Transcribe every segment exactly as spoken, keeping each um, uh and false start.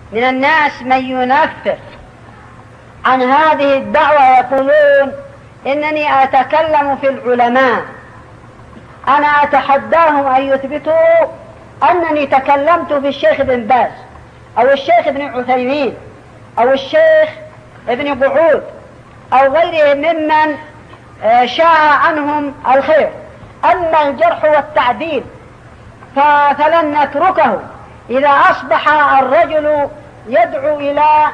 من الناس من ينفر عن هذه الدعوة يقولون إنني أتكلم في العلماء. أنا أتحداهم أن يثبتوا أنني تكلمت في الشيخ ابن باز أو الشيخ ابن عثيمين أو الشيخ ابن قعود أو غيره ممن شاع عنهم الخير. أما الجرح والتعديل فلن نتركه. إذا أصبح الرجل يدعو إلى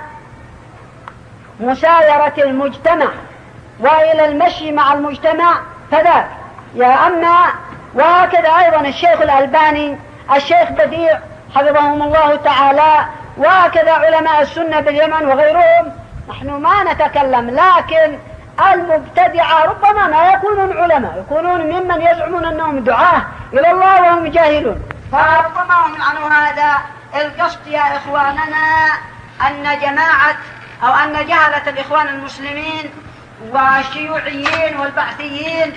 مسايرة المجتمع وإلى المشي مع المجتمع فذاك يا أما. وهكذا أيضا الشيخ الألباني، الشيخ بديع حفظهم الله تعالى، وهكذا علماء السنة باليمن وغيرهم. نحن ما نتكلم، لكن المبتدعة ربما ما يكونون علماء، يكونون ممن يزعمون أنهم دعاة إلى الله وهم جاهلون، فربما هم عنه هذا القصد. يا إخواننا أن جماعة أو أن جهلة الإخوان المسلمين والشيوعيين والبعثيين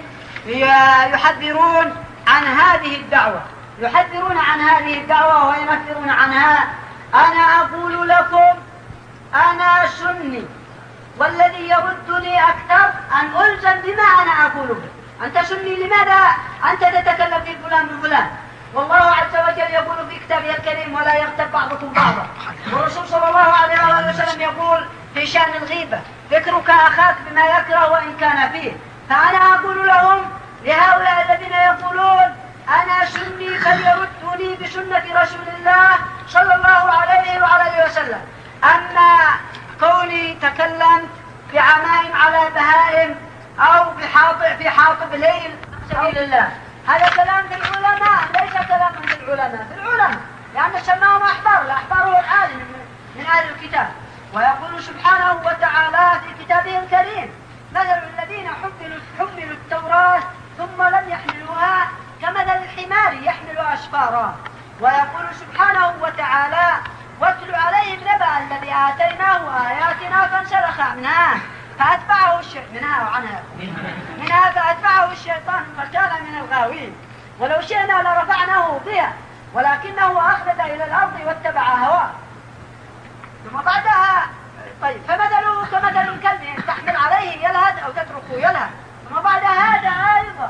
يحذرون عن هذه الدعوة، يحذرون عن هذه الدعوة وينفرون عنها. أنا أقول لكم أنا سني، والذي يردني أكثر أن ألزم بما أنا أقول به. أنت سني لماذا أنت تتكلم في فلان وفلان؟ والله عز وجل يقول في كتابه الكريم ولا يغتب بعضكم بعضا، والرسول صلى الله عليه وسلم يقول في شأن الغيبة ذكرك أخاك بما يكره وإن كان فيه. فأنا أقول لهم لهؤلاء الذين يقولون أنا سني فليردوني بسنة رسول الله صلى الله عليه وعلى وسلم. أما كوني تكلمت في عمائم على بهائم أو بحاطب في حاطب ليل سبيل الله، هذا كلام في العلماء ليس كلام في العلماء. في العلماء لأن سماهم أحبار، الأحبار هو العالم من أهل الكتاب. ويقول سبحانه وتعالى في كتابه الكريم مثل الذين حملوا حملوا التوراة ثم لم يحملوها كمثل الحمار يحمل أسفارا. ويقول سبحانه وتعالى واتل عليهم نبأ الذي آتيناه آياتنا فانسلخ منها فأتبعه الشيطان منها وعنها منها فأتبعه الشيطان فكان من الغاوين. ولو شئنا لرفعناه بها ولكنه أخلد إلى الأرض واتبع هواه. ثم بعدها طيب فمثله كمثل الكلب إن تحمل عليه يلهث أو تتركه يلهث. ثم بعد هذا أيضا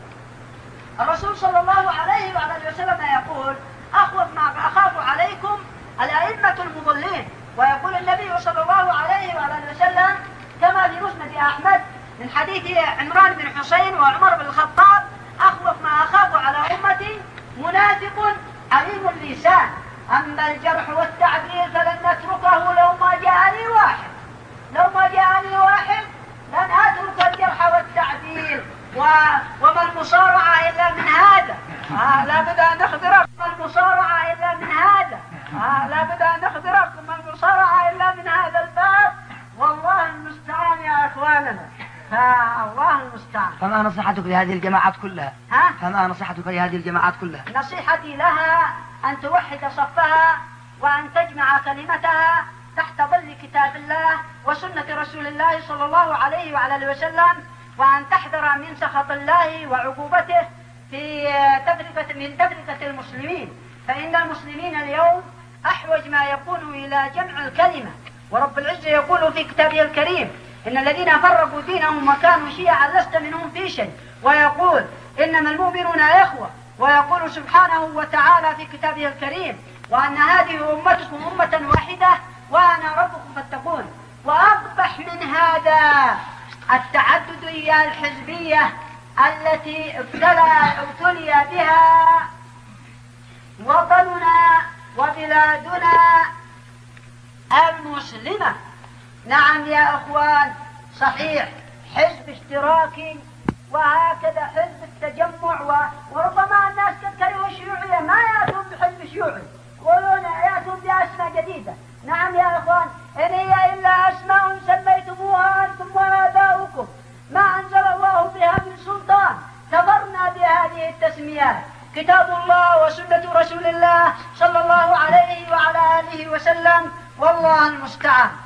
الرسول صلى الله عليه وعلى وسلم يقول أخوف ما أخاف عليكم الأئمة المضلين. ويقول النبي صلى الله عليه وعلى وسلم كما في مسند أحمد من حديث عمران بن حسين وعمر بن الخطاب أخوف ما أخاف على أمتي منافق عليم اللسان. أما الجرح والتعديل فلن نتركه لو ما جاءني واحد لو ما جاءني واحد لن أترك الجرح والتعديل. و... وما المصارعة إلا من هذا آه لا بد أن نخبرك ما المصارعة إلا من هذا آه لا بد أن نخبرك ما المصارعة إلا من هذا الباب. والله المستعان يا أخواننا. الله المستعان. فما نصيحتك لهذه الجماعات كلها؟ ها؟ فما نصيحتك لهذه الجماعات كلها؟ نصيحتي لها أن توحد صفها وأن تجمع كلمتها تحت ظل كتاب الله وسنة رسول الله صلى الله عليه وعلى وسلم، وأن تحذر من سخط الله وعقوبته في تفرقة من تفرقة المسلمين. فإن المسلمين اليوم أحوج ما يكون إلى جمع الكلمة. ورب العزة يقول في كتابه الكريم إن الذين فرقوا دينهم وكانوا شيعا لست منهم في شيء. ويقول إنما المؤمنون إخوة. ويقول سبحانه وتعالى في كتابه الكريم وأن هذه أمتكم أمة واحدة وأنا ربكم فاتقون. وأقبح من هذا التعددية الحزبية التي ابتلى ابتلي بها وطننا وبلادنا المسلمة. نعم يا أخوان، صحيح حزب اشتراكي وهكذا حزب التجمع و... وربما الناس كرهوا الشيوعية ما يأتون بحزب شيوعي يقولون يأتون بأسماء جديدة. نعم يا أخوان، إن هي إلا أسماء سميتموها أنتم وآباؤكم ما أنزل الله بها من سلطان كفرنا بهذه التسميات. كتاب الله وسنة رسول الله صلى الله عليه وعلى آله وسلم، والله المستعان.